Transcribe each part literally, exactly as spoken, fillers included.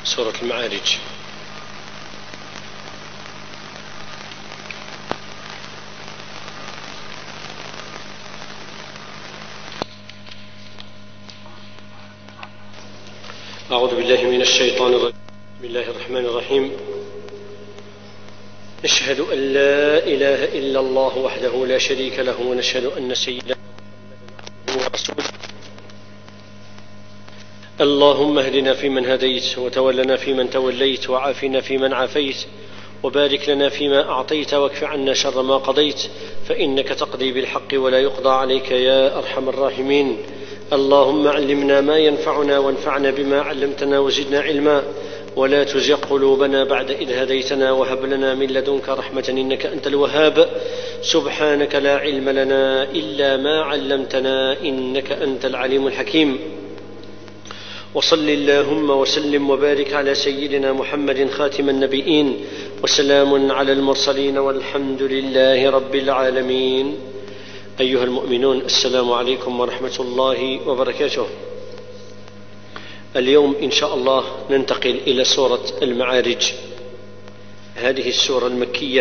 سورة المعارج. أعوذ بالله من الشيطان الرجيم. بسم الله الرحمن الرحيم. نشهد أن لا إله إلا الله وحده لا شريك له، ونشهد أن سيدنا محمدا عبده ورسوله. اللهم اهدنا فيمن هديت، وتولنا فيمن توليت، وعافنا فيمن عافيت، وبارك لنا فيما أعطيت، واكف عنا شر ما قضيت، فإنك تقضي بالحق ولا يقضى عليك يا أرحم الراحمين. اللهم علمنا ما ينفعنا، وانفعنا بما علمتنا، وزدنا علما، ولا تزغ قلوبنا بعد إذ هديتنا، وهب لنا من لدنك رحمة إنك أنت الوهاب. سبحانك لا علم لنا إلا ما علمتنا إنك أنت العليم الحكيم. وصل اللهم وسلم وبارك على سيدنا محمد خاتم النبيين، وسلام على المرسلين، والحمد لله رب العالمين. أيها المؤمنون، السلام عليكم ورحمة الله وبركاته. اليوم إن شاء الله ننتقل إلى سورة المعارج، هذه السورة المكية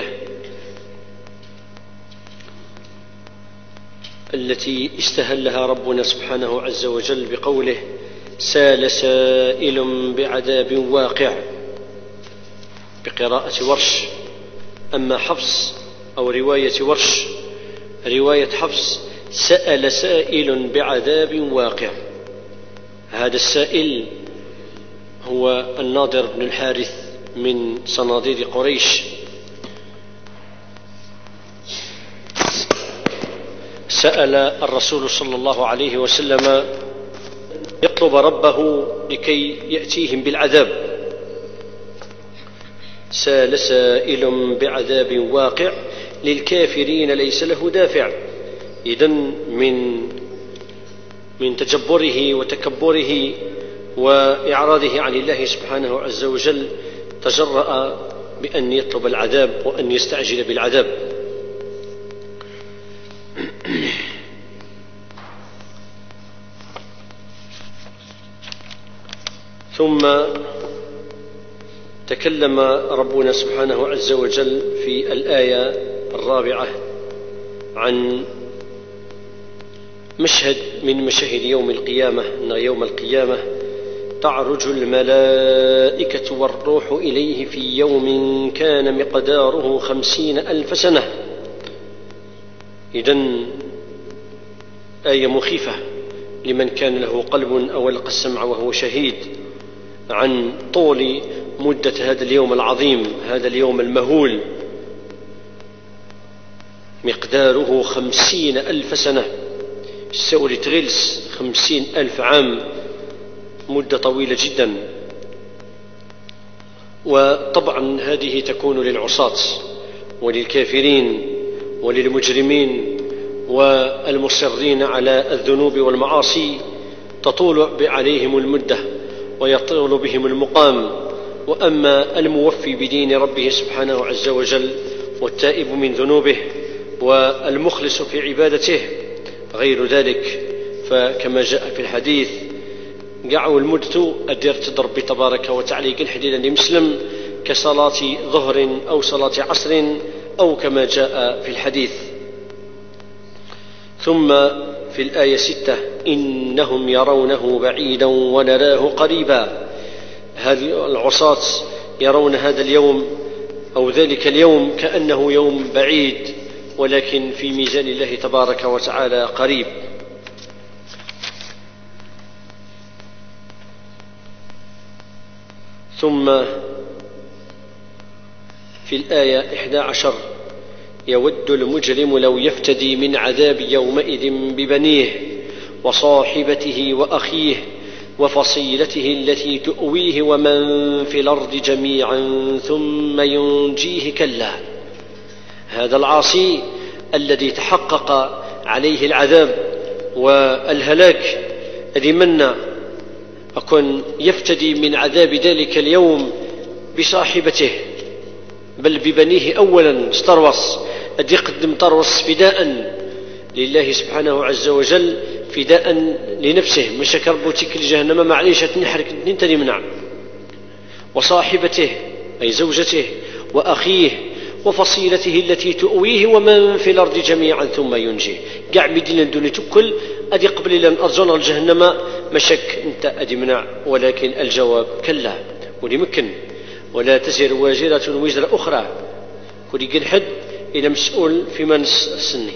التي استهلها ربنا سبحانه عز وجل بقوله: سال سائل بعذاب واقع، بقراءة ورش. أما حفص أو رواية ورش، رواية حفص: سأل سائل بعذاب واقع. هذا السائل هو الناضر بن الحارث من صناديد قريش. سأل الرسول صلى الله عليه وسلم يطلب ربه لكي يأتيهم بالعذاب. سال سائل بعذاب واقع للكافرين ليس له دافع. إذن من من تجبره وتكبره وإعراضه عن الله سبحانه عز وجل تجرأ بأن يطلب العذاب وأن يستعجل بالعذاب. ثم تكلم ربنا سبحانه عز وجل في الآية الرابعة عن مشهد من مشاهد يوم القيامة، أن يوم القيامة تعرج الملائكة والروح إليه في يوم كان مقداره خمسين ألف سنة. إذن آية مخيفة لمن كان له قلب أو ألقى السمع وهو شهيد عن طول مدة هذا اليوم العظيم، هذا اليوم المهول، مقداره خمسين ألف سنة. السؤال تغلس خمسين ألف عام، مدة طويلة جدا. وطبعا هذه تكون للعصاة وللكافرين وللمجرمين والمصرين على الذنوب والمعاصي، تطول عليهم المدة ويطول بهم المقام. وأما الموفي بدين ربه سبحانه عز وجل والتائب من ذنوبه والمخلص في عبادته غير ذلك، فكما جاء في الحديث: قعوا المدة أدير تضرب تبارك وتعالى الحديد لمسلم كصلاة ظهر أو صلاة عصر، أو كما جاء في الحديث. ثم في الآية ستة: إنهم يرونه بعيدا ونراه قريبا. هذه العصاة يرون هذا اليوم أو ذلك اليوم كأنه يوم بعيد، ولكن في ميزان الله تبارك وتعالى قريب. ثم في الآية إحدى عشر: يود المجرم لو يفتدي من عذاب يومئذ ببنيه وصاحبته وأخيه وفصيلته التي تؤويه ومن في الأرض جميعا ثم ينجيه. كلا، هذا العاصي الذي تحقق عليه العذاب والهلاك الذي منا أكون يفتدي من عذاب ذلك اليوم بصاحبته، بل ببنيه أولا. استروص الذي يقدم طروس فداء لله سبحانه عز وجل، فداء لنفسه، مش كربوتك لجهنم معليش تنحرك انت منع. وصاحبته أي زوجته وأخيه وفصيلته التي تؤويه ومن في الأرض جميعا ثم ينجيه. قاع مدينة الدنيا تكل أدي قبل لن أرجونا الجهنم مشك أنت أدي منع، ولكن الجواب كلا ولمكن ولا تزر واجرة وزر أخرى كل قل حد إلى مسؤول في من السني.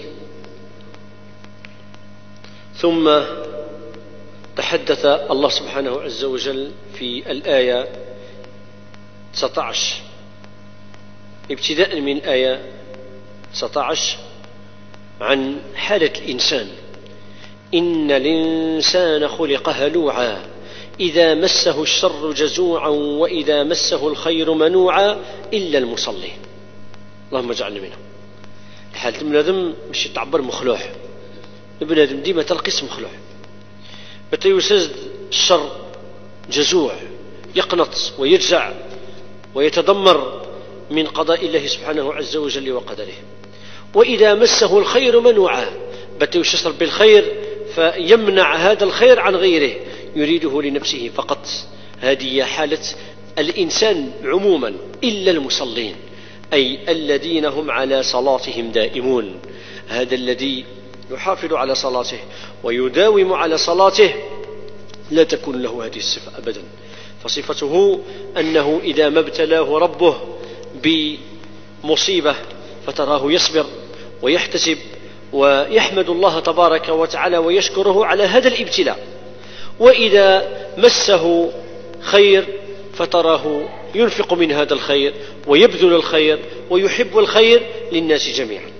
ثم تحدث الله سبحانه عز وجل في الآية تسعة عشر ابتداء من الآية تسعة عشر عن حالة الإنسان: إن الإنسان خلق هلوعا إذا مسه الشر جزوعا وإذا مسه الخير منوعا إلا المصلين. اللهم اجعلنا منهم. حالة البنادم مش تعبر مخلوع، البنادم ديما تلقيس مخلوع، متى يسد الشر جزوع يقنط ويجزع ويتدمر من قضاء الله سبحانه عز وجل وقدره. وإذا مسه الخير منوعا، متى يشتر بالخير فيمنع هذا الخير عن غيره، يريده لنفسه فقط. هذه حالة الإنسان عموما إلا المصلين، أي الذين هم على صلاتهم دائمون. هذا الذي يحافظ على صلاته ويداوم على صلاته لا تكون له هذه الصفة أبدا. فصفته أنه إذا ما ابتلاه ربه بمصيبة فتراه يصبر ويحتسب ويحمد الله تبارك وتعالى ويشكره على هذا الابتلاء. وإذا مسه خير فتراه ينفق من هذا الخير ويبذل الخير ويحب الخير للناس جميعا،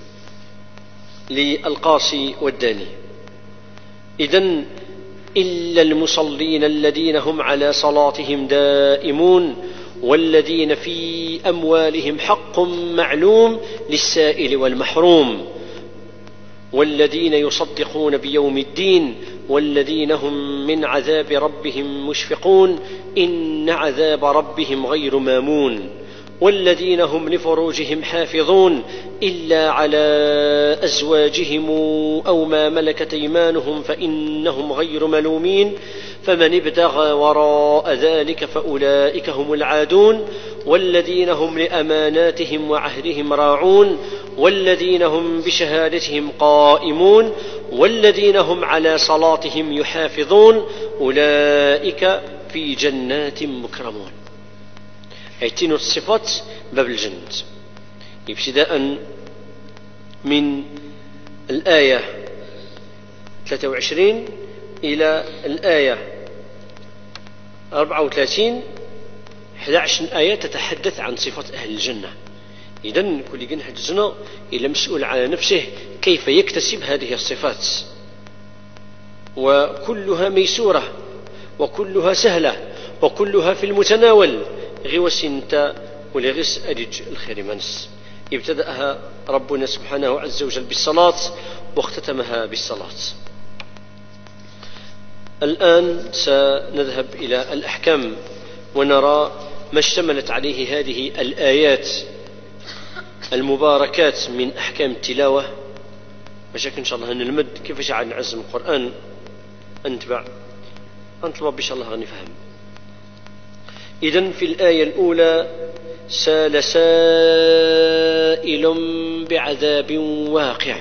للقاصي والداني. إذن إلا المصلين الذين هم على صلاتهم دائمون والذين في أموالهم حق معلوم للسائل والمحروم والذين يصدقون بيوم الدين والذين هم من عذاب ربهم مشفقون إن عذاب ربهم غير مامون والذين هم لفروجهم حافظون إلا على أزواجهم أو ما ملكت أيمانهم فإنهم غير ملومين فمن ابتغى وراء ذلك فأولئك هم العادون والذين هم لأماناتهم وعهدهم راعون والذين هم بشهادتهم قائمون والذين هم على صلاتهم يحافظون أولئك في جنات مكرمون. هاتين الصفات باب الجنة ابتداء من الآية ثلاثة وعشرين إلى الآية أربعة وثلاثين. أحد عشر آية تتحدث عن صفات أهل الجنة. إذن كل جنة الجنة إلى مسؤول على نفسه كيف يكتسب هذه الصفات، وكلها ميسورة وكلها سهلة وكلها في المتناول. غوس انت ولغس أدج الخير منس. ابتدأها ربنا سبحانه عز وجل بالصلاة واختتمها بالصلاة. الآن سنذهب إلى الأحكام ونرى ما اشتملت عليه هذه الآيات المباركات من أحكام التلاوة. مشاك إن شاء الله نلمد كيف عاد نعزم القرآن أنتبع أنطلب إن شاء الله غنفهم. إذن في الآية الأولى: سال سائل بعذاب واقع.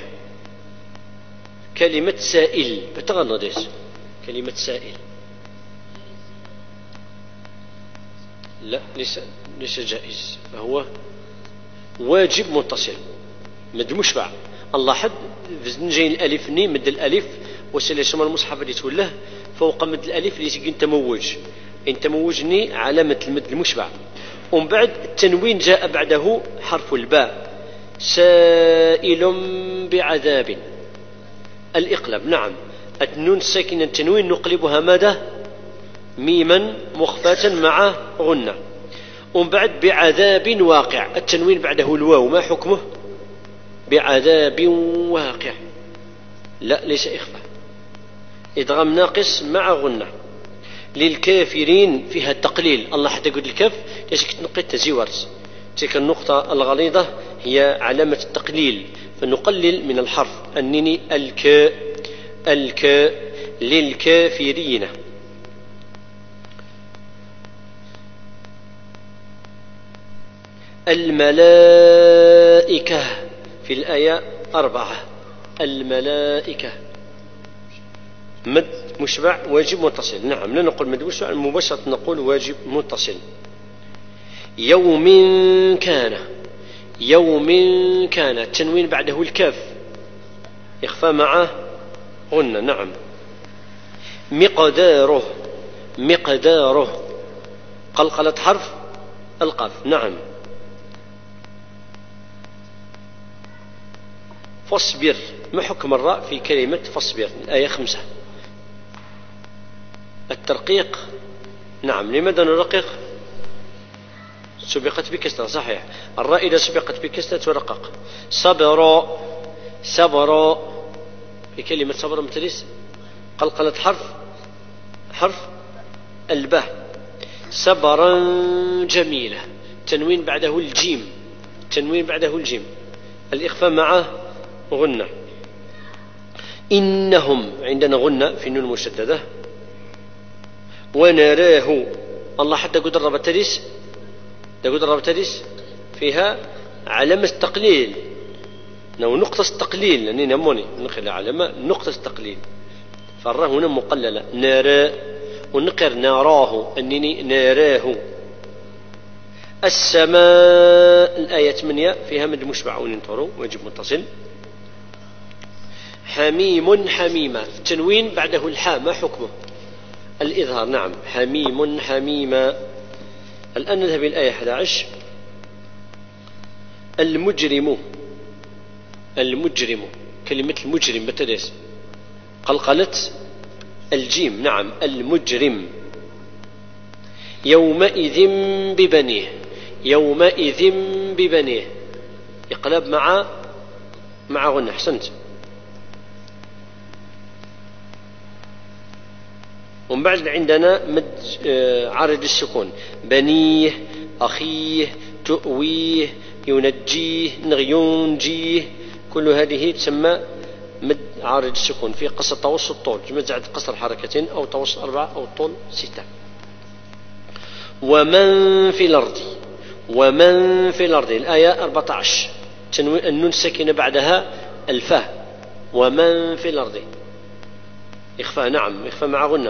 كلمة سائل بتغنضيس كلمة سائل لا ليس ليس جائز، فهو واجب متصل مد مشبع. الله حد جاي الألف ني مد الألف وسيل شمال المصحف اللي تولاه فوق مد الألف اللي تجي تموج إن تموجني علامة المد المشبع. ومن بعد التنوين جاء بعده حرف الباء. سائل بعذاب الإقلاب. نعم النون الساكنة التنوين نقلبها ماذا؟ ميما مخفاة مع غنة. ومن بعد بعذاب واقع التنوين بعده الواو ما حكمه؟ بعذاب واقع. لا ليس إخفاء، إدغام ناقص مع غنة. للكافرين فيها التقليل. الله حتى يقول الكاف ليش كتنقل تزيورت تلك النقطة الغليظة هي علامة التقليل، فنقلل من الحرف أنني الكاء الكاء للكافرين. الملائكة في الآية أربعة. الملائكة مد مشبع واجب متصل. نعم لا نقول مد مشبع مباشرة، نقول واجب متصل. يوم كان، يوم كان التنوين بعده الكاف يخفى معه غنة. نعم. مقداره، مقداره قلقلة حرف القاف. نعم. فاصبر، ما حكم الراء في كلمة فاصبر؟ الآية خمسة. الترقيق. نعم. لماذا نرقق؟ سبقت بكسرة. صحيح، الراء إذا سبقت بكسرة ترقق. صبر، صبر في كلمة صبر متلس قلقلة حرف حرف الباء. صبرا جميلة تنوين بعده الجيم، تنوين بعده الجيم الإخفاء معه غنة. إنهم عندنا غنة في النون المشددة. ونراه، الله حتى قد رب تلس، قد رب تلس فيها علامة التقليل أو نقطة التقليل، لأني نموني نقل علامة نقطة التقليل، فالراء هنا مقللة. نرى ونقر نراه أنني نراه. السماء الآية ثمانية فيها مد مشبع وننطروا واجب متصل. حميم، حميمة التنوين بعده الحاء ما حكمه؟ الإظهار. نعم. حميم حميمة. الآن نذهب إلى الآية أحد عشر. المجرم، المجرم كلمة المجرم بتدرس قلقلة الجيم. نعم. المجرم. يومئذ ببنيه، يومئذ ببنيه يقلب مع مع غنى. أحسنت. ومن بعد عندنا مد عارض السكون. بنيه، أخيه، تؤويه، ينجيه، ينجيه، كل هذه تسمى مد عارض السكون في قصر توسط طول، جمع قصر حركتين أو توسط أربعة أو طول ستة. ومن في الأرض، ومن في الأرض الآية أربعة عشر تنوين النون الساكنة بعدها الفاء. ومن في الأرض إخفاء. نعم. إخفاء مع غنة.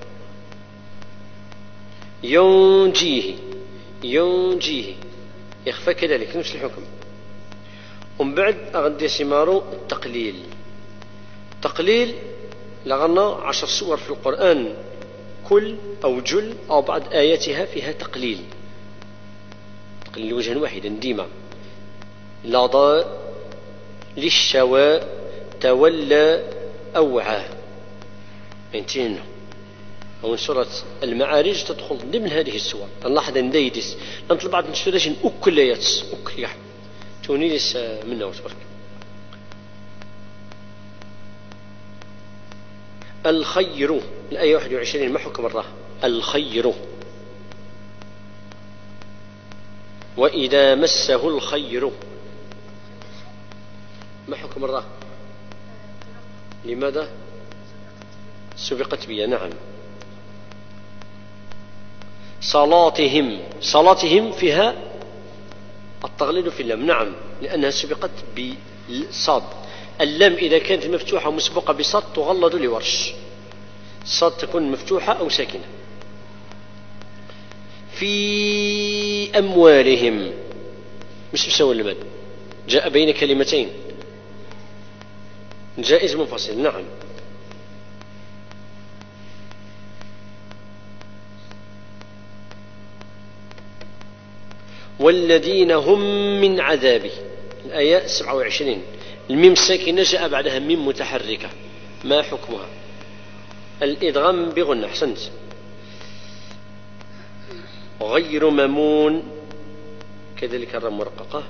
ينجيه، ينجيه إخفاء كذلك نفس الحكم. ومن بعد أغدي سمارو التقليل. تقليل لغنا عشر سور في القرآن كل أو جل أو بعض آياتها فيها تقليل، تقليل وجها واحدا ديما. لضى، للشوى، تولى، أوعى. انتهينا. ومن سورة المعارج تدخل ضمن هذه السور. نلاحظ أن دايدس نطلب بعض السورة أكل يتس أكل يحب تونيس منه وتبرك. الخير الآية واحد وعشرين ما حكم الراء؟ الخير. وإذا مسه الخير ما حكم الراء؟ لماذا؟ سبقت بي. نعم. صلاتهم، صلاتهم فيها التغليل في اللام. نعم. لأنها سبقت بصاد. اللام إذا كانت مفتوحة مسبقة بصاد تغلظ لورش. صاد تكون مفتوحة أو ساكنة. في أموالهم مش مسوى المد، جاء بين كلمتين جائز منفصل. نعم. والذين هم من عذابه الآية سبعة وعشرين الميم ساكنة جاء بعدها ميم متحركة ما حكمها؟ الإدغام بغنة. أحسنت. غير ممون كذلك الراء مرققة.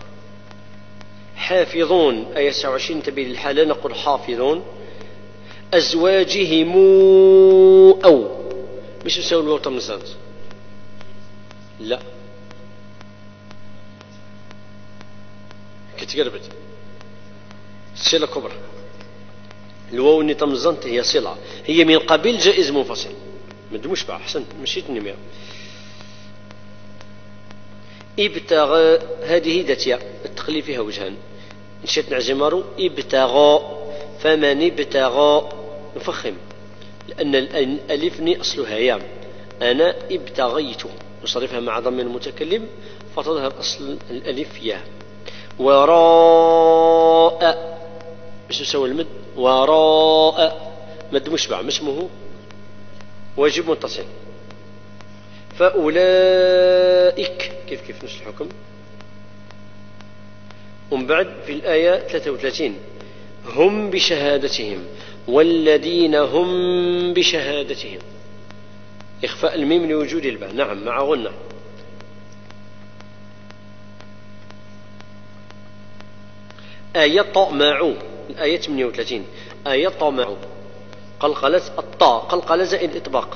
حافظون آية تسعة وعشرين تبين الحالة نقول حافظون. أزواجهم أو مش يساوي الواو طمزات. لا كتقربت صلة كبرى. الواو اللي طمزنت هي صلة، هي من قبيل جائز منفصل مد مشبع. أحسنت مشيت النمية. ابتغى هذه داتيا التقلي فيها وجهان نشيت نعزمارو ابتغى فمن ابتغى نفخم لأن الألف ني أصلها يا أنا ابتغيت نصرفها مع ضم المتكلم فتظهر أصل الألف يا. وراء باش نسوي المد وراء مد مشبع ما اسمه واجب متصل. فأولئك كيف كيف نفس الحكم. ومن بعد في الآية ثلاثة وثلاثين هم بشهادتهم والذين هم بشهادتهم إخفاء الميم لوجود الباء نعم مع غنة. آية طمع الآية ثمانية وثلاثين آية طمع قلقلة الطاء قلقلة زائد إطباق.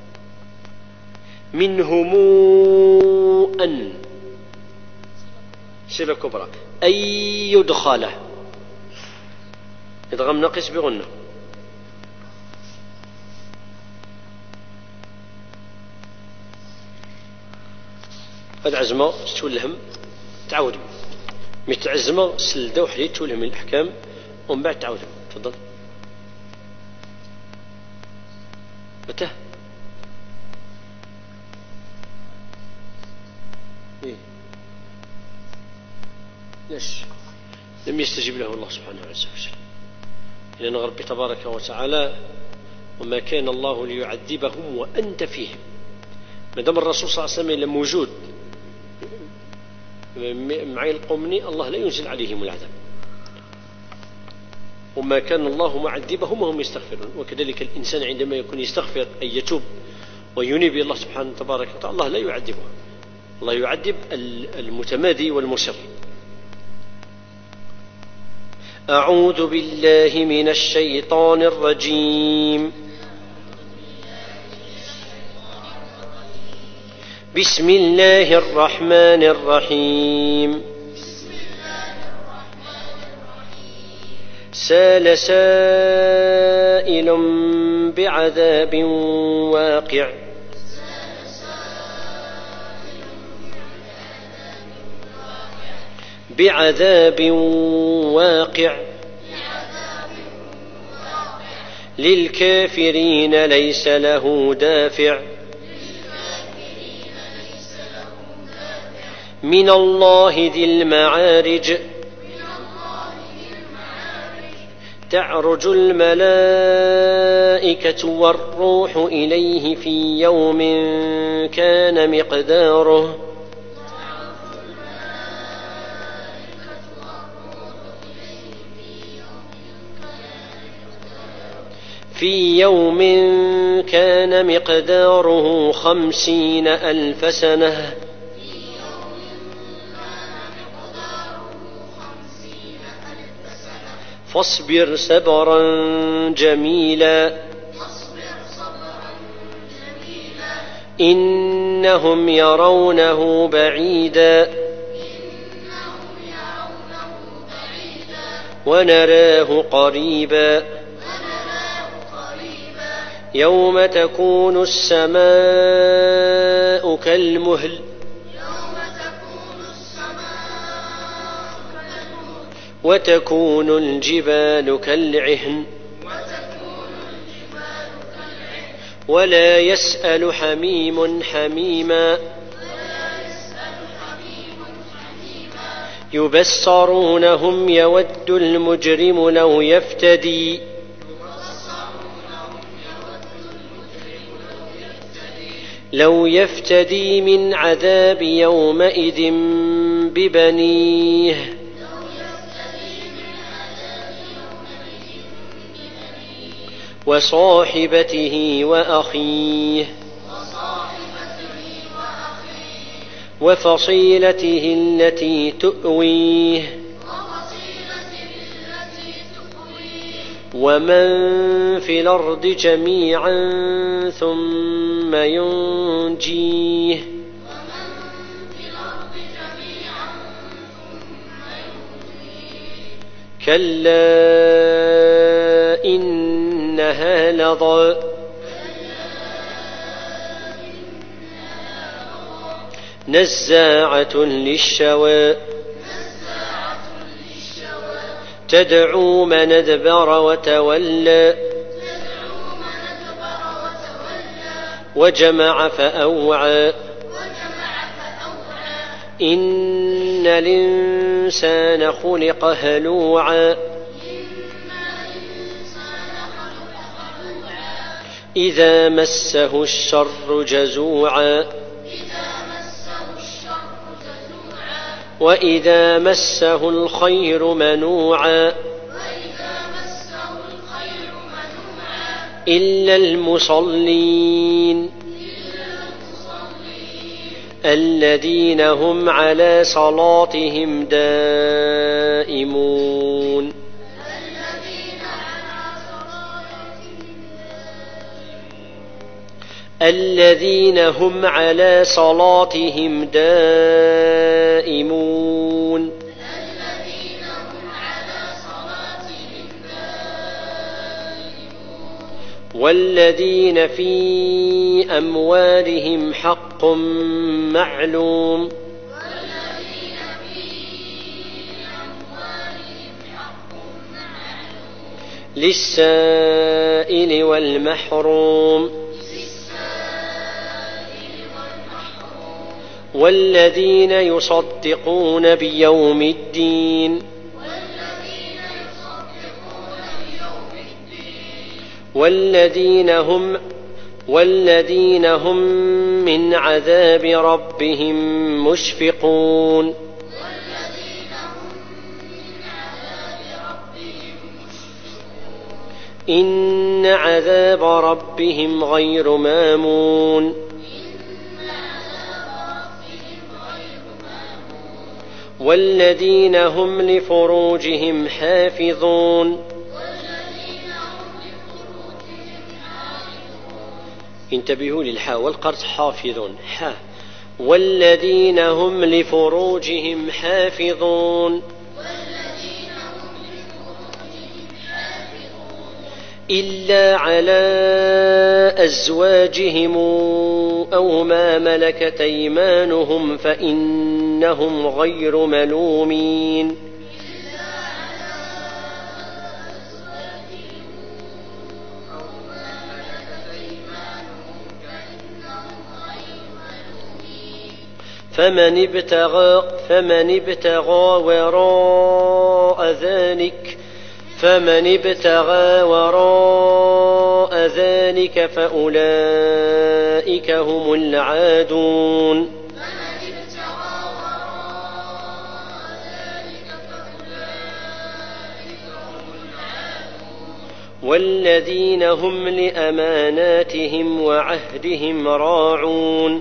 منهم أن صلة كبرى أي يدخل إدغام ناقص بغنة. هذا عزمة تولهم تعودوا مثل عزمة سلدة وحديد تولهم الأحكام ومن بعد تعودوا. تفضل متى إيه؟ ليش لم يستجيب له الله سبحانه عز وجل لأن ربي تبارك وتعالى وما كان الله ليعذبهم وأنت فيهم ما دام الرسول صلى الله عليه وسلم موجود معي القومني الله لا ينزل عليهم العذاب وما كان الله معذبهم وهم يستغفرون. وكذلك الإنسان عندما يكون يستغفر أن يتوب وينيب إلى الله سبحانه تبارك وتعالى الله لا يعذبه الله يعذب المتمادي والمصر. أعوذ بالله من الشيطان الرجيم بسم الله الرحمن الرحيم. سال سائل بعذاب واقع بعذاب واقع للكافرين ليس له دافع من الله ذي المعارج تعرج الملائكة والروح إليه في يوم كان مقداره في يوم كان مقداره خمسين ألف سنة فاصبر صبرا جميلا إنهم يرونه بعيدا ونراه قريبا يوم تكون السماء كالمهل وتكون الجبال كالعهن ولا يسأل حميم حميما يبصرونهم يود المجرم لو يفتدي لو يفتدي من عذاب يومئذ ببنيه وصاحبته وأخيه وفصيلته التي تؤويه ومن في الأرض جميعا ثم ينجيه كلا إنها لظى نزاعة للشوى تدعو من أدبر وتولى وجمع فأوعى إن الإنسان خلق هلوعا إذا مسه الشر جزوعا وإذا مسه الخير منوعا إلا المصلين الذين هم على صلاتهم دائمون الذين هم على صلاتهم دائمون والذين في أموالهم حق معلوم للسائل والمحروم والذين يصدقون بيوم الدين والذين هم والذين هم من عذاب ربهم مشفقون إن عذاب ربهم غير مامون والذين هم لفروجهم حافظون انتبهوا للحاء والقرص حافظون حا والذين هم لفروجهم حافظون إلا على أزواجهم أو ما ملكت أيمانهم فإنهم غير ملومين فمن ابتغى فمن ابتغى وراء ذلك فمن ابتغى وراء ذلك فأولئك هم العادون والذين هم لأماناتهم وعهدهم راعون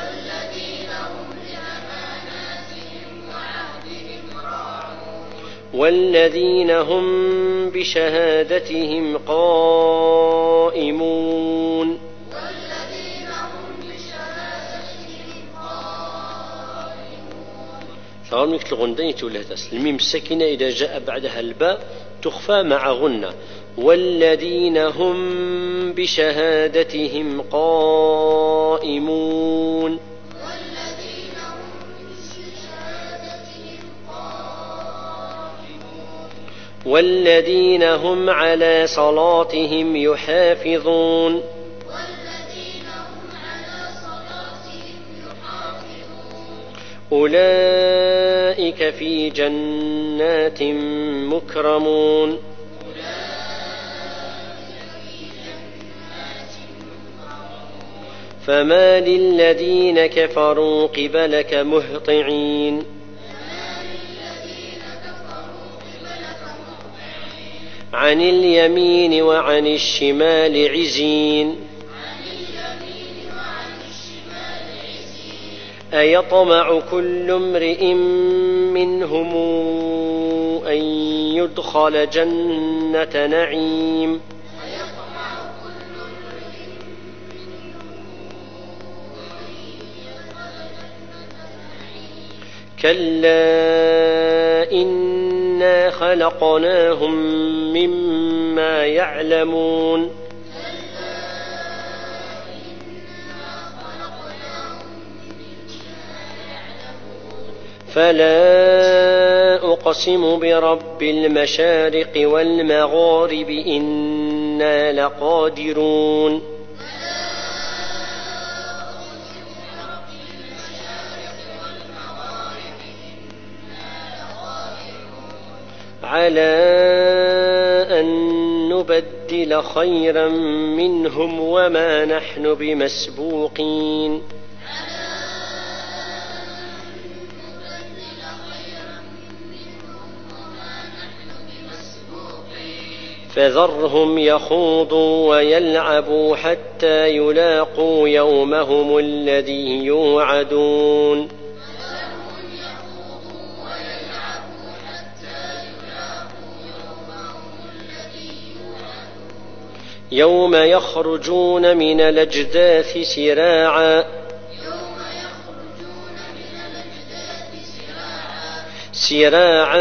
والذين هم بشهادتهم قائمون شغل مثل غندين تولهتس الميم الساكنة إذا جاء بعدها الباء تخفى مع غنة والذين هم بشهادتهم قائمون والذين هم على صلاتهم يحافظون أولئك في جنات مكرمون فما للذين كفروا قبلك مهطعين عن اليمين وعن الشمال عزين أيطمع كل امرئ منهم أن يدخل جنة نعيم كلا إنا خلقناهم مما يعلمون فلا أقسم برب المشارق والمغارب إنا لقادرون على أن نبدل خيرا منهم وما نحن بمسبوقين فذرهم يخوضوا ويلعبوا حتى يلاقوا يومهم الذي يوعدون يوم يخرجون من الأجداث سراعا سراعا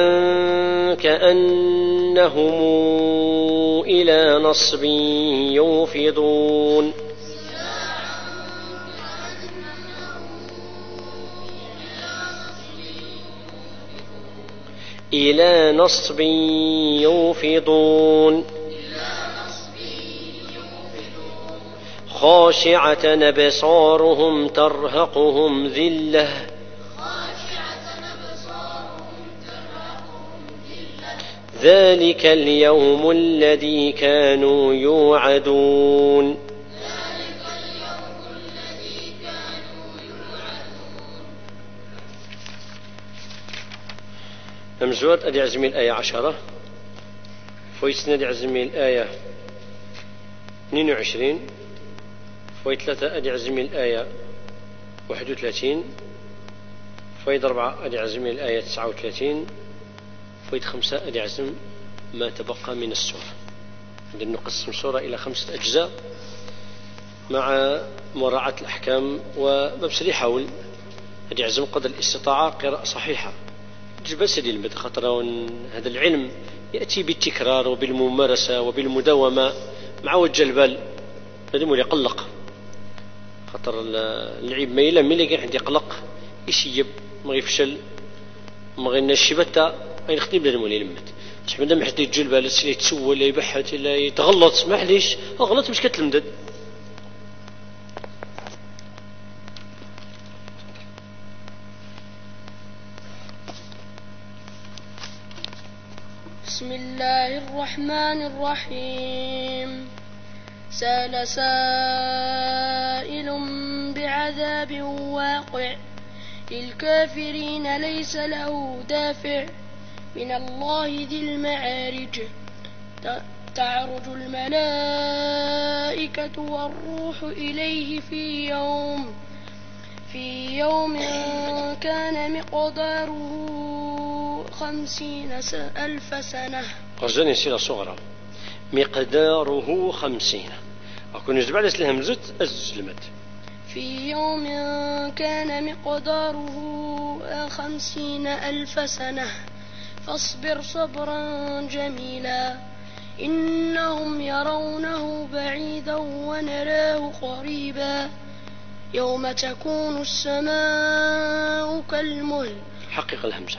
كأنهم إلى نصب يوفضون إلى نصب يوفضون خاشعة أبصارهم ترهقهم ذلة ذلك اليوم الذي كانوا يوعدون همزوات أدي عزمي الآية عشرة فويتنا أدي عزمي الآية اثنين وعشرين فويت ثلاثة أدي عزمي الآية واحد وثلاثين فويت أربعة أدي عزمي الآية تسعة وثلاثين فويت خمسة أدي عزم ما تبقى من السورة. عندنا نقسم السورة إلى خمسة أجزاء مع مراعاة الأحكام ومبسل يحاول أدي عزم قدر الاستطاعة قراءة صحيحة جبس دي المد خطرة هذا العلم يأتي بالتكرار وبالممارسة وبالمداومة مع وجه البال لازم يقلق خطر اللعيب ما يلا ملي كان عندي قلق يسيب ما يفشل ما غير الشبتة أي نخدم لازم ولا يلمد مش مادام حتى يتجلب على السي يتسوى ولا يبحث ولا يتغلط معليش غلط مش كتلمدد. بسم الله الرحمن الرحيم. سأل سائل بعذاب واقع للكافرين ليس له دافع من الله ذي المعارج تعرج الملائكة والروح إليه في يوم في يوم كان مقداره خمسين ألف سنة. قصدني سيرة صغرى مقداره خمسين أكون نجد بعد الهمزة الزلمت في يوم كان مقداره خمسين ألف سنة فاصبر صبرا جميلا إنهم يرونه بعيدا ونراه قريبا يوم تكون السماء كالمهل. حقق الهمزة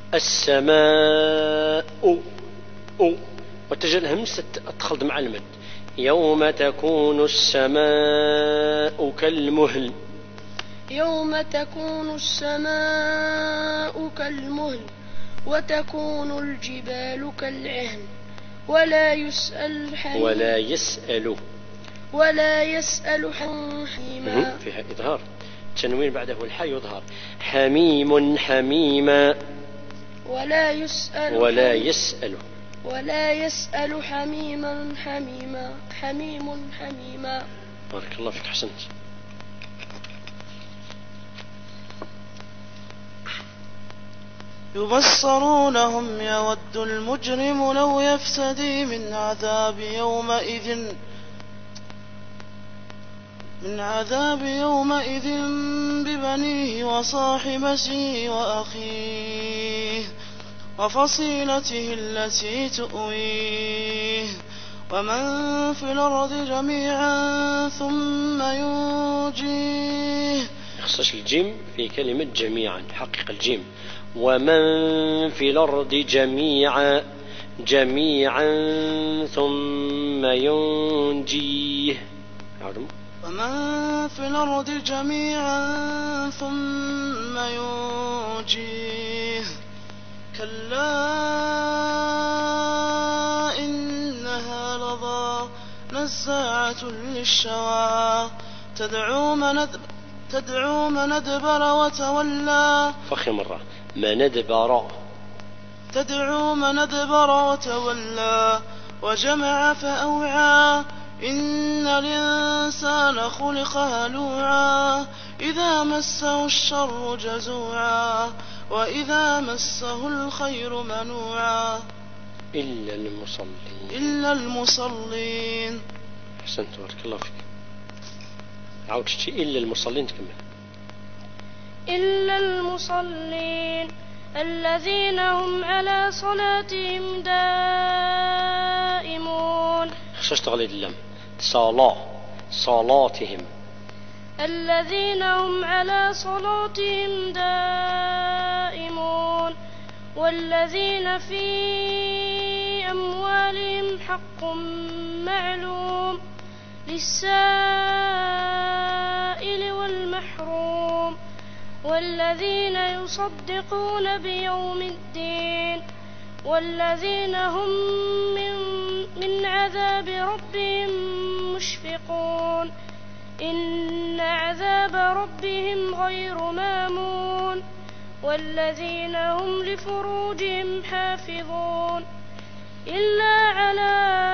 السماء أو وتجل الهمزة تدخل مع المد يوم تكون السماء كالمهل يوم تكون السماء كالمهل وتكون الجبال كالعهن ولا يسأل حميم ولا يسأل ولا يسأل حميما فيها إظهار تنوين بعده الحاء يظهر حميم حميما ولا يسأل ولا يسأل ولا يسأل حميما حميما حميم حميما. بارك الله فيك حسنت. يبصرونهم يود المجرم لو يفتدي من عذاب يومئذ من عذاب يومئذ ببنيه وصاحبته وأخيه وفصيلته التي تؤويه ومن في الأرض جميعا ثم ينجيه خصوص الجيم في كلمة جميعا، حقيقة الجيم. ومن في الأرض جميعا جميعا ثم ينجيه. ومن في الأرض جميعا ثم ينجيه كلا إنها لظى نزاعة للشوى تدعو من أدبر, تدعو من أدبر وتولى. فخي مرة من أدبر تدعو من أدبر وتولى وجمع فأوعى إن الإنسان خلق هلوعا إذا مسه الشر جزوعا وإذا مسه الخير منوعا إلا المصلين إلا المصلين. أحسنت بارك الله فيك. عاود شيء إلا المصلين تكمل. إلا المصلين الذين هم على صلاتهم دائمون. خصوص تغليد اللام صلاة صلاتهم. الذين هم على صلاتهم دائمون والذين في أموالهم حق معلوم للسائل والمحروم والذين يصدقون بيوم الدين والذين هم من, من عذاب ربهم مشفقون إن عذاب ربهم غير مامون والذين هم لفروجهم حافظون إلا على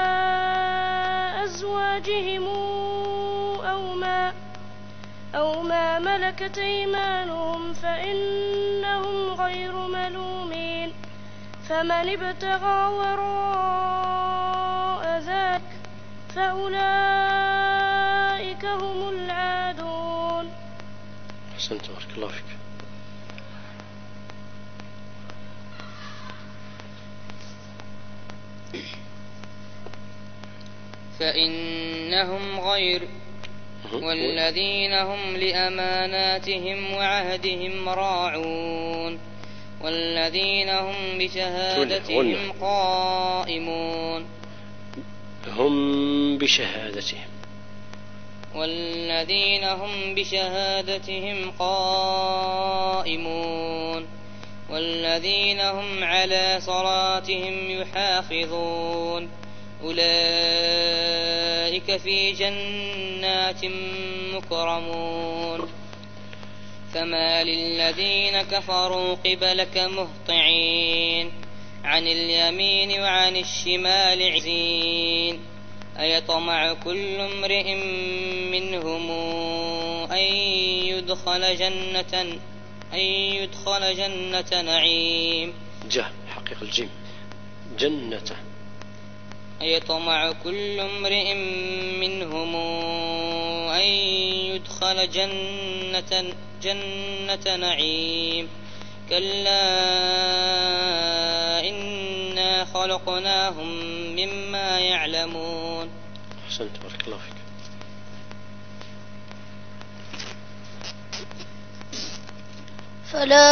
أزواجهم أو ما أو ما ملكت أيمانهم فإنهم غير ملومين فمن ابتغى وراء ذلك فأولئك هم العادون. أحسنت بارك الله فيك. فإنهم غير والذين هم لأماناتهم وعهدهم راعون والذين هم بشهادتهم قائمون. هم بشهادتهم والذين هم بشهادتهم قائمون والذين هم على صلاتهم يحافظون أولئك في جنات مكرمون. فما للذين كفروا قبلك مهطعين عن اليمين وعن الشمال عزين أيطمع كل امرئ منهم أن يدخل جنة أن يدخل جنة نعيم. جه حقيقة الجيم جنة. أيطمع كل امرئ منهم أن يدخل جنة جنة نعيم كلا إنا خلقناهم مما يعلمون. أحسنت بارك الله فيك. فلا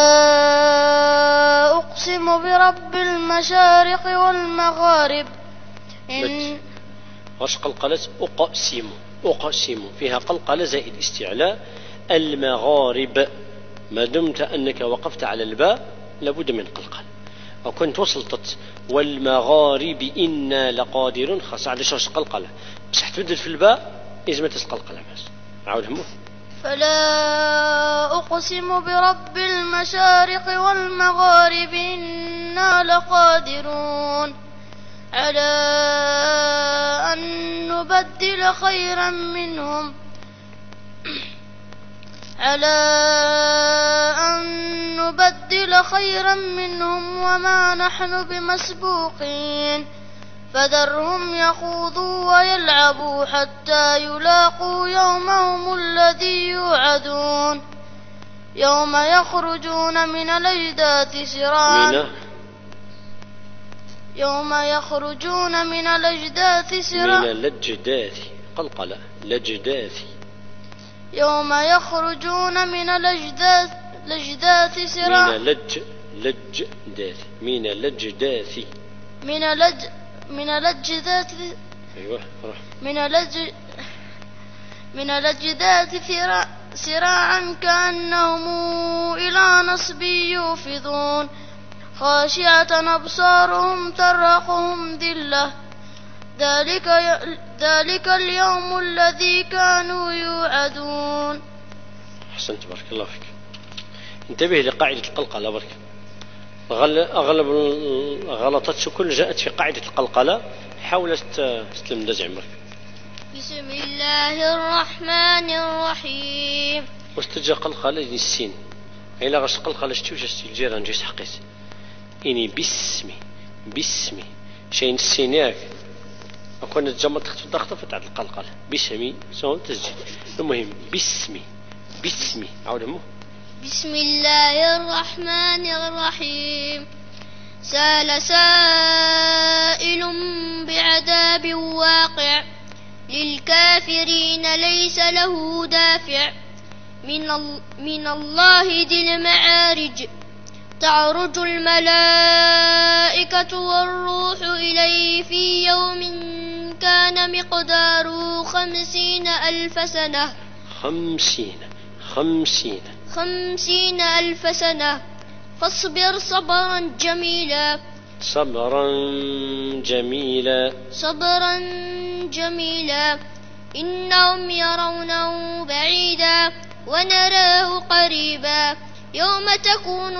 أقسم برب المشارق والمغارب. إن واش قلقلت أقسم أقسم فيها قلقلة زائد استعلاء. المغارب ما دمت أنك وقفت على الباء لابد من قلقل. أو كنت وصلت والمغارب إنا لقادرون خاص على شوش قلقلة بصح تبدل في الباء إذا ما تسقلقلة بس. عاود همه. فلا أقسم برب المشارق والمغارب إنا لقادرون على أن نبدل خيرا منهم على أن نبدل خيرا منهم وما نحن بمسبوقين فذرهم يخوضوا ويلعبوا حتى يلاقوا يومهم الذي يوعدون يوم يخرجون من الأجداث سراعا يوم يخرجون من الأجداث سراعا من الأجداث قلقلة الأجداث يوم يخرجون من الأجداث الأجداث سراعا من لج لجداث من لجداث من لج من الأجداث أيوة من لج من الأجداث سراعا كأنهم إلى نصب يوفضون خاشعة أبصارهم ترهقهم ذلة ذلك ذلك اليوم الذي كانوا يوعدون. أحسنت بارك الله فيك. انتبه لقاعدة القلقلة برك. أغلب الغلطات كل جاءت في قاعدة القلقلة، حاول تسلم دزعم برك. بسم الله الرحمن الرحيم. واستجا قلقلة السين إلا غش قلقلة شتوش الجيران جيس حقيس إني باسمي باسمي شيء السينياك أكون تجمد تخطف ضغطة فتعد القلقلة باسمي سوى تسجيل. المهم باسمي باسمي عود همه. بسم الله الرحمن الرحيم. سأل سائل بعذاب واقع للكافرين ليس له دافع من, من الله ذي المعارج تعرج الملائكة والروح إليه في يوم كان مقداره خمسين ألف سنة خمسين خمسين خمسين ألف سنة فاصبر صبرا جميلا صبرا جميلا صبرا جميلا إنهم يرونه بعيدا ونراه قريبا يوم تكون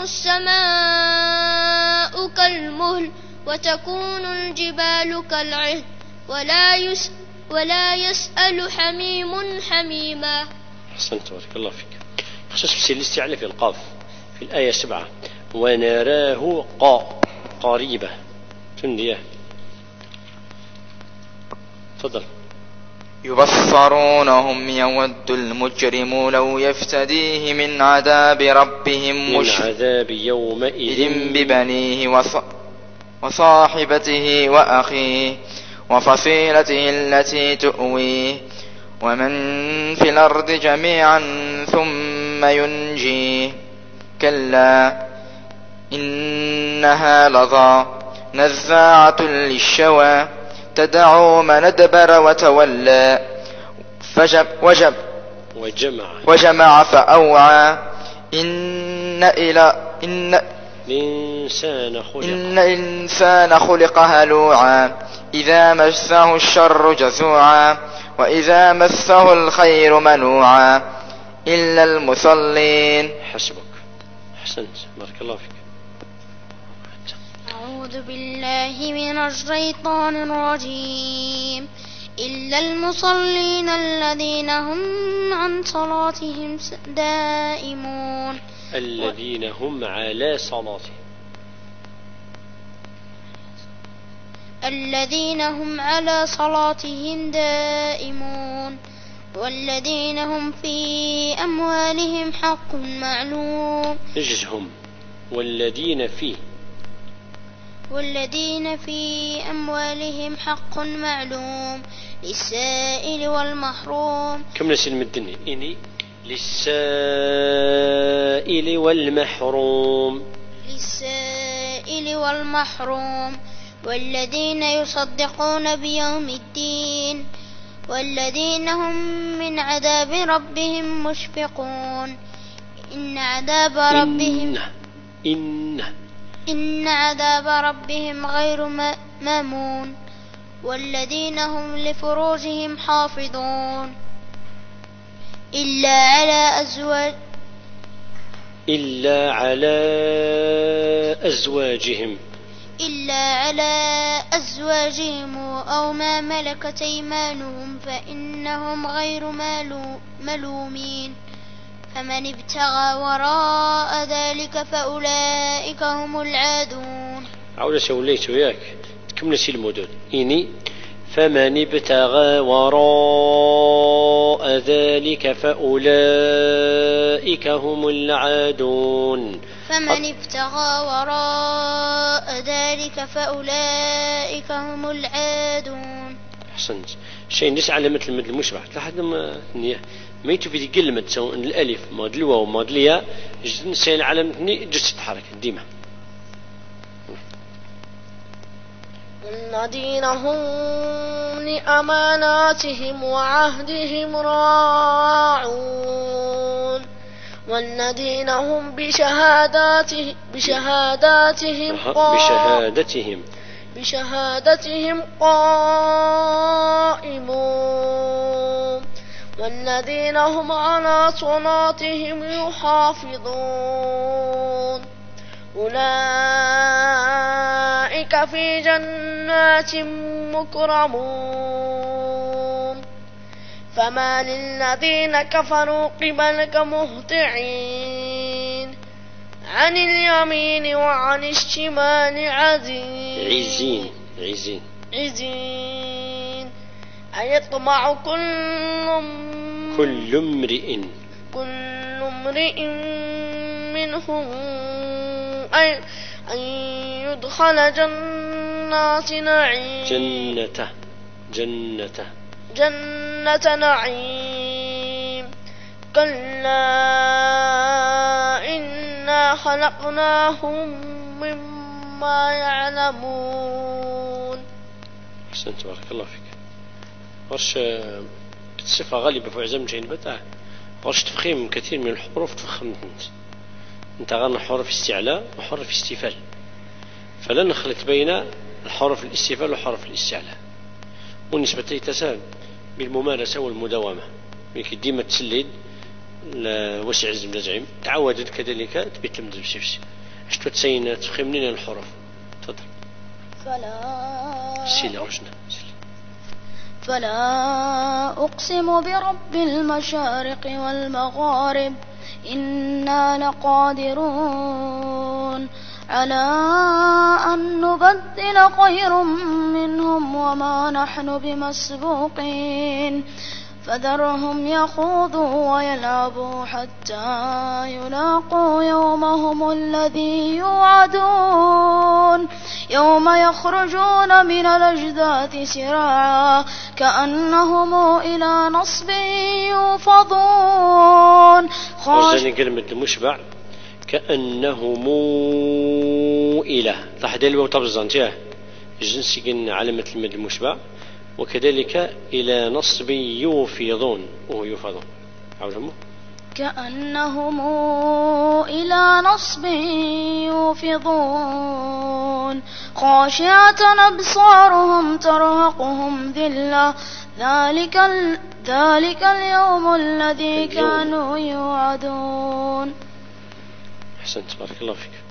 السماء كالمهل وتكون الجبال كالعهن ولا, يس ولا يسأل حميم حميما. أحسنت بارك الله فيك. خصوص في الاستعلاء في القاف في الآية سبعة ونراه قا قريبة تنديه. تفضل. يبصرونهم يود المجرم لو يفتديه من عذاب ربهم من عذاب يومئذ ببنيه وص... وصاحبته وأخيه وفصيلته التي تؤويه ومن في الأرض جميعا ثم ينجيه كلا إنها لظى نزاعة للشوى تدعو من أدبر وتولى فجب وجب وجمع وجمع فأوعى إن إلى إن الإنسان خلق إن الإنسان خلق هلوعا إذا مسه الشر جزوعا وإذا مسه الخير منوعا إلا المصلين. حسبك. أحسنت بارك الله فيك. أعوذ بالله من الشيطان الرجيم. إلا المصلين الذين هم عن صلاتهم دائمون الذين هم على صلاتهم الذين هم على صلاتهم دائمون والذين هم في أموالهم حق معلوم. اجزهم والذين في والذين في أموالهم حق معلوم للسائل والمحروم. كم نسلم الدنيا إني للسائل والمحروم للسائل والمحروم والذين يصدقون بيوم الدين والذين هم من عذاب ربهم مشفقون. إن عذاب ربهم إن, إن إن عذاب ربهم غير مامون والذين هم لفروجهم حافظون إلا على أزواج إلا على أزواجهم إلا على أزواجهم أو ما ملكت أيمانهم فإنهم غير ملومين فمن ابتغى وراء ذلك فأولئك هم العادون. عودة سوليت وياك كم نسي المدود إني فمن ابتغى وراء ذلك فأولئك هم العادون. فمن ابتغى وراء ذلك فأولئك هم العادون. أحسنت. شيء ليس علامة المد المشبع لحد ما ما يتفيد كلمة سواء الألف ما الواو ما الياء شيء علامة جس تتحرك ديما. والذين هم لأماناتهم وعهدهم راعون والذين هم بشهاداتهم بشهاداتهم بشهادتهم بشهادتهم قائمون والذين هم على صلاتهم يحافظون أولئك في جنات مكرمون فما للذين كفروا قبلك مهطعين عن اليمين وعن الشمال عزين عزين عزين عزين أيطمع كل كل امرئ كل امرئ منهم أن يدخل جنات نعيم جنة جنة جنة نعيم كلا إنا خلقناهم مما يعلمون. أحسنت بارك الله فيك. ورش الصفة غالبة في عزم جين بتاع ورش تفخيم كثير من الحروف تفخمت انت انت غنى حروف استعلاء وحروف استفال فلا نخلط بين الحروف الاستفال وحروف الاستعلاء والنسبة تساوي بالممارسة والمداومة ملك ديما تسليد وسع الزمزعيم تعودت كذلك تبيت لمدز بسيفسي عشتو تسين تفخيم لنا الحروف. تفضل. فلا سيلا وجنا فلا أقسم برب المشارق والمغارب إنا لقادرون على أن نبدل خير منهم وما نحن بمسبوقين فذرهم يخوضوا ويلعبوا حتى يلاقوا يومهم الذي يوعدون يوم يخرجون من الأجداث سراعا كأنهم إلى نصب يوفضون. خرجني كلمة المشبع كأنهم إلى تحت الواو طبزان جاه الجنس قلنا علامة المد المشبع وكذلك إلى نصب يوفضون وهو يوفضون عاودهم كأنهم إلى نصب يوفضون خاشعة أبصارهم ترهقهم ذلة ذلك ال... ذلك اليوم الذي كانوا يوعدون. أحسنت بارك الله فيك.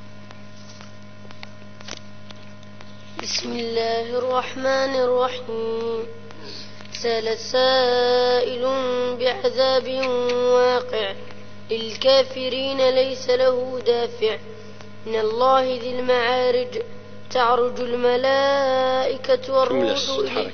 بسم الله الرحمن الرحيم سأل سائل بعذاب واقع للكافرين ليس له دافع من الله ذي المعارج تعرج الملائكة والروح إليه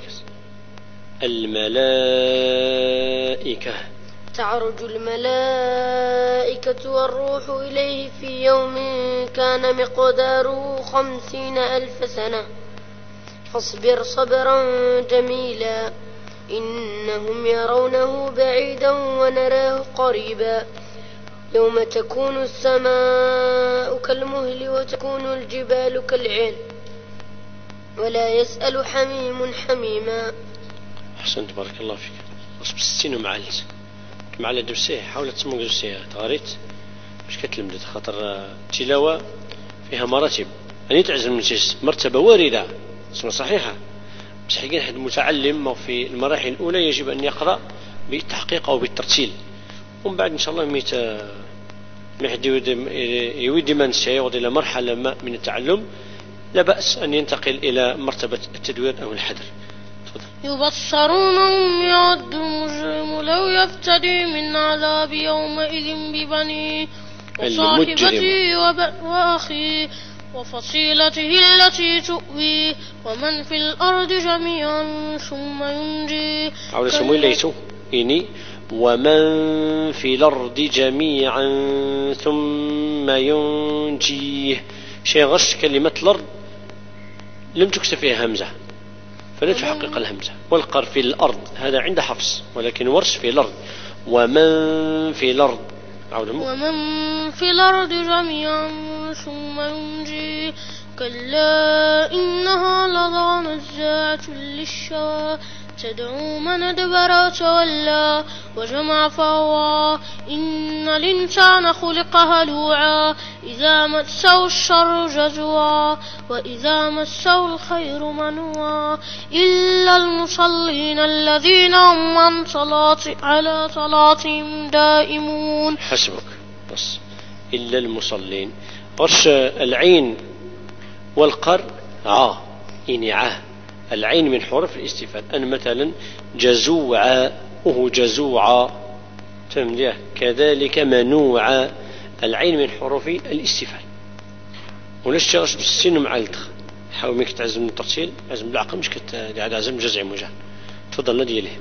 الملائكة تعرج الملائكة والروح إليه في يوم كان مقداره خمسين ألف سنة فاصبر صبرا جميلا إنهم يرونه بعيدا ونراه قريبا يوم تكون السماء كالمهل وتكون الجبال كالعهن ولا يسأل حميم حميما. أحسنت بارك الله فيك. أصب ستين ومعلت معلة دوسيه حاولت تسمى دوسيه تغاريت مش كتلم خاطر تلاوة فيها مراتب أن يتعزم من شيء مرتبة واردة اسمها صحيحة بس حقين حد متعلم في المراحل الأولى يجب أن يقرأ بالتحقيق أو بالترتيل ومن بعد إن شاء الله ميت ميت يودي من سيوض إلى مرحلة ما من التعلم لا بأس أن ينتقل إلى مرتبة التدوير أو الحذر. يبصرونهم يود المجرم لو يفتدي من عذاب يومئذ ببنيه وصاحبته وأخيه وفصيلته التي تؤويه ومن في الأرض جميعا ثم ينجيه. أولا سموين ليسوا إني ومن في الأرض جميعا ثم ينجيه شيء غش كلمة الأرض لم تكتب فيها همزة فلا تحقق الهمزة. والقر في الأرض هذا عند حفص، ولكن ورش في الأرض. ومن في الأرض ومن في الأرض جميعا ثم ينجي كلا إنها لظى نزاعة للشوى تدعو من أدبر وتولى وجمع فأوعى إن الإنسان خلق هلوعا إذا مسه الشر جزوعا وإذا مسه الخير منوعا إلا المصلين الذين هم عن صلاة على صلاتهم دائمون. حسبك بس. إلا المصلين. ورش العين والقر عا إني عاه. العين من حروف الاستفهام. أن مثلا جزوعا وهو جزوعا تمام. كذلك منوعا. العين من حروف الاستفهام. ولا تشتغلش بالسين مع الدخ. حاول ميك تعزم الترتيل عزم بالعقل مش كتعاد عزم جزع مجال. تفضل ندي له.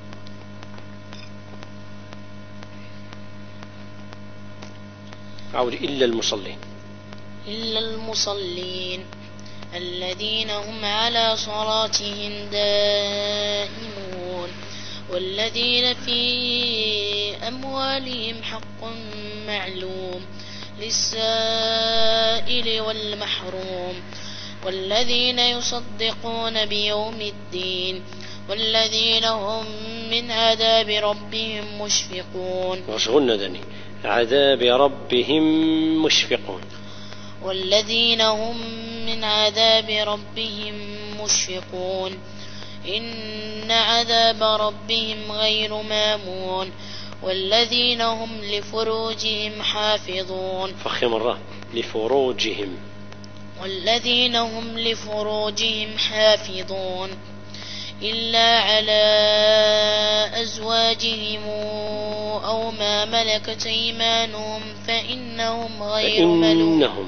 عود إلا المصلين. إلا المصلين الذين هم على صلاتهم دائمون والذين في أموالهم حق معلوم للسائل والمحروم والذين يصدقون بيوم الدين والذين هم من عذاب ربهم مشفقون. وصغلنا دني عذاب ربهم مشفقون. والذين هم من عذاب ربهم مشفقون إن عذاب ربهم غير مامون والذين هم لفروجهم حافظون. فخي مرة لفروجهم. والذين هم لفروجهم حافظون إلا على أزواجهم أو ما ملكت أيمانهم فإنهم غير ملومين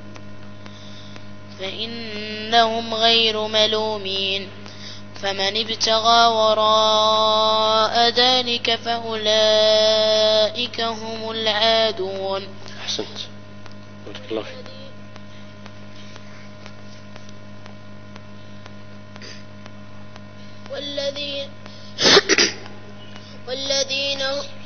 فإنهم غير ملومين فمن ابتغى وراء ذلك فأولئك هم العادون. أحسنت بارك الله فيك. والذين والذين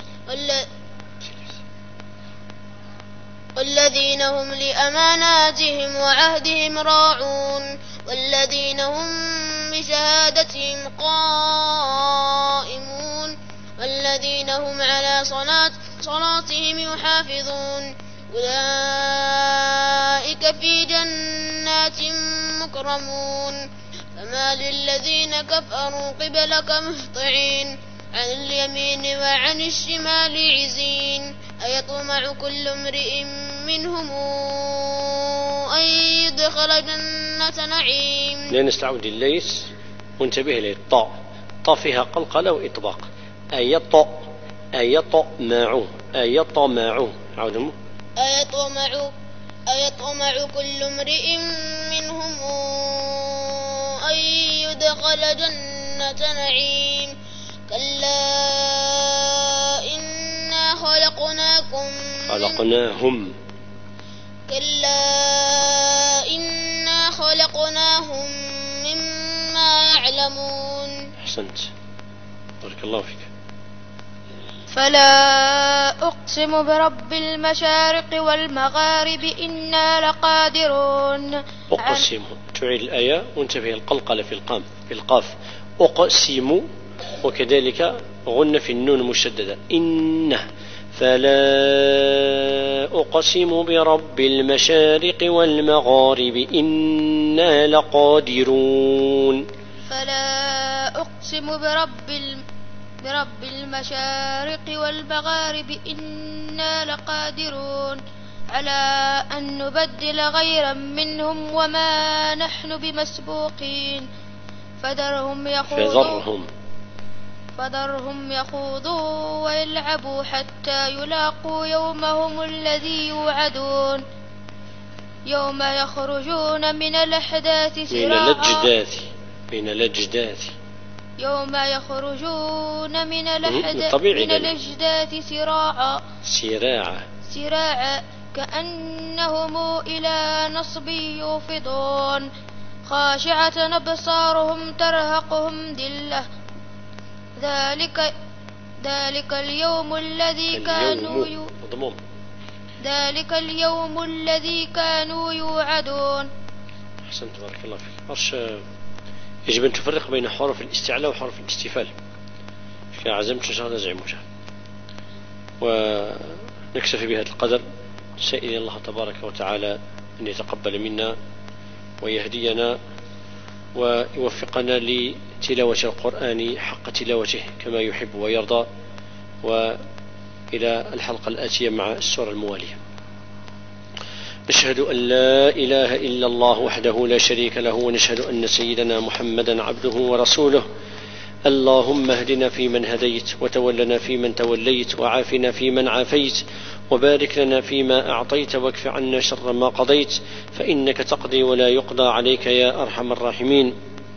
والذين هم لأماناتهم وعهدهم راعون والذين هم بشهادتهم قائمون والذين هم على صلاة صلاتهم يحافظون أولئك في جنات مكرمون. فما للذين كفروا قبلك مهطعين عن اليمين وعن الشمال عزين أيطمع كل امرئ منهم أن يدخل جنة نعيم. لأن استعود الليس وانتبه للطاء. طاء فيها قلقلة وإطباق. أيطأ أيطمع أيطمع عودهم أيطمع أيطمع كل امرئ منهم أن يدخل جنة نعيم كلا إنا خلقناكم خلقناهم كلا إنا خلقناهم مما يعلمون. أحسنت بارك الله فيك. فلا أقسم برب المشارق والمغارب إنا لقادرون. أقسم تعيد الآية وانتبه القلقلة في القام في القاف. أقسم وكذلك غن في النون مشددة إنه. فلا أقسم برب المشارق والمغارب إنا لقادرون. فلا أقسم برب الم... برب المشارق والمغارب إنا لقادرون على أن نبدل غيرا منهم وما نحن بمسبوقين فذرهم يخوضوا فذرهم يخوضوا ويلعبوا حتى يلاقوا يومهم الذي يوعدون يوم يخرجون من الأحداث سراعا من الأجداث يوم يخرجون من الأحداث من الأجداث سراعا سراعا سراعا كأنهم إلى نصب يوفضون خاشعة أبصارهم ترهقهم ذلة ذلك ذلك اليوم الذي كانوا يو ذلك اليوم الذي كانوا يوعدون. أحسنت بارك الله فيك. أرش يجب أن تفرق بين حروف الاستعلاء وحروف الاستفال. عزمت إن شاء الله زعموها. ونكتفي بهذا القدر، سائل الله تبارك وتعالى أن يتقبل منا ويهدينا ويوفقنا لتلاوة القرآن حق تلاوته كما يحب ويرضى. وإلى الحلقة الآتية مع السورة الموالية. نشهد أن لا إله إلا الله وحده لا شريك له، ونشهد أن سيدنا محمدا عبده ورسوله. اللهم اهدنا فيمن هديت، وتولنا فيمن توليت، وعافنا فيمن عافيت، وبارك لنا فيما أعطيت، واكف عنا شر ما قضيت، فإنك تقضي ولا يقضى عليك يا أرحم الراحمين.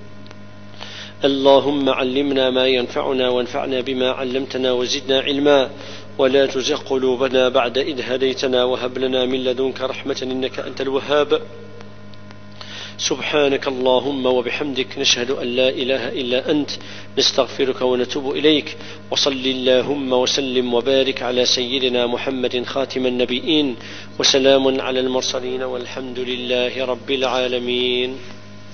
اللهم علمنا ما ينفعنا، وانفعنا بما علمتنا، وزدنا علما، ولا تزغ قلوبنا بعد إذ هديتنا، وهب لنا من لدنك رحمة إنك أنت الوهاب. سبحانك اللهم وبحمدك، نشهد أن لا إله إلا أنت، نستغفرك ونتوب إليك. وصل اللهم وسلم وبارك على سيدنا محمد خاتم النبيين، وسلام على المرسلين، والحمد لله رب العالمين.